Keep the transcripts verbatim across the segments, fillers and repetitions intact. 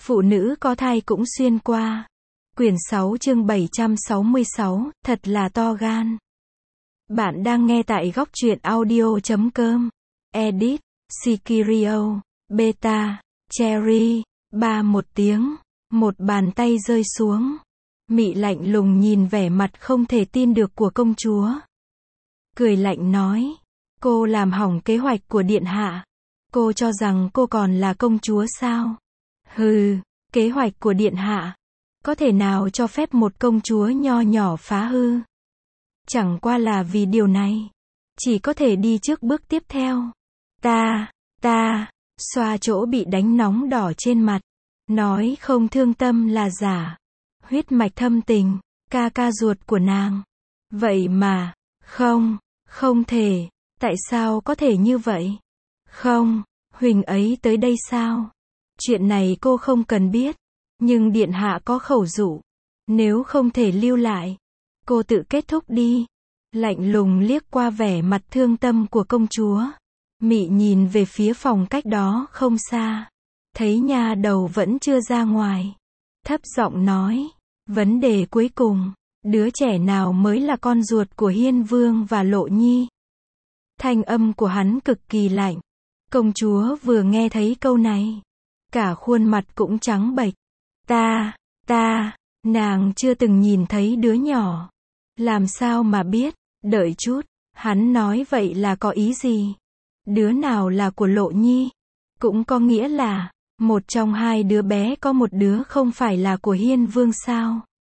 Phụ nữ có thai cũng xuyên qua. Quyển sáu chương bảy trăm sáu mươi sáu, thật là to gan. Bạn đang nghe tại góc truyện audio chấm com. Edit, Sikirio, Beta, Cherry. Ba một tiếng, một bàn tay rơi xuống. Mị lạnh lùng nhìn vẻ mặt không thể tin được của công chúa. Cười lạnh nói, cô làm hỏng kế hoạch của điện hạ. Cô cho rằng cô còn là công chúa sao? Hừ, kế hoạch của điện hạ. Có thể nào cho phép một công chúa nho nhỏ phá hư? Chẳng qua là vì điều này. Chỉ có thể đi trước bước tiếp theo. Ta, ta, xoa chỗ bị đánh nóng đỏ trên mặt. Nói không thương tâm là giả. Huyết mạch thâm tình, ca ca ruột của nàng. Vậy mà, không, không thể. Tại sao có thể như vậy? Không, Huỳnh ấy tới đây sao? Chuyện này cô không cần biết. Nhưng điện hạ có khẩu dụ. Nếu không thể lưu lại, cô tự kết thúc đi. Lạnh lùng liếc qua vẻ mặt thương tâm của công chúa. Mị nhìn về phía phòng cách đó không xa. Thấy nha đầu vẫn chưa ra ngoài. Thấp giọng nói, vấn đề cuối cùng, đứa trẻ nào mới là con ruột của Hiên Vương và Lộ Nhi? Thanh âm của hắn cực kỳ lạnh. Công chúa vừa nghe thấy câu này, cả khuôn mặt cũng trắng bệch. Ta, ta, nàng chưa từng nhìn thấy đứa nhỏ. Làm sao mà biết? Đợi chút, hắn nói vậy là có ý gì? Đứa nào là của Lộ Nhi? Cũng có nghĩa là, một trong hai đứa bé có một đứa không phải là của Hiên Vương sao?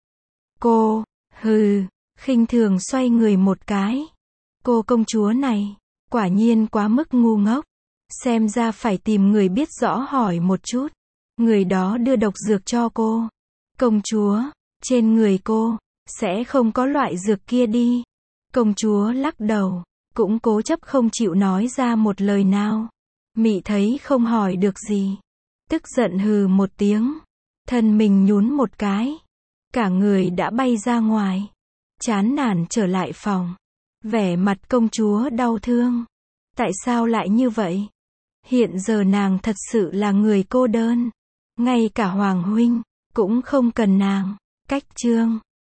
Cô, hừ, khinh thường xoay người một cái. Cô công chúa này, quả nhiên quá mức ngu ngốc. Xem ra phải tìm người biết rõ hỏi một chút. Người đó đưa độc dược cho cô. Công chúa, trên người cô, sẽ không có loại dược kia đi. Công chúa lắc đầu, cũng cố chấp không chịu nói ra một lời nào. Mị thấy không hỏi được gì. Tức giận hừ một tiếng. Thân mình nhún một cái. Cả người đã bay ra ngoài. Chán nản trở lại phòng. Vẻ mặt công chúa đau thương. Tại sao lại như vậy? Hiện giờ nàng thật sự là người cô đơn. Ngay cả Hoàng huynh, cũng không cần nàng. Cách chương.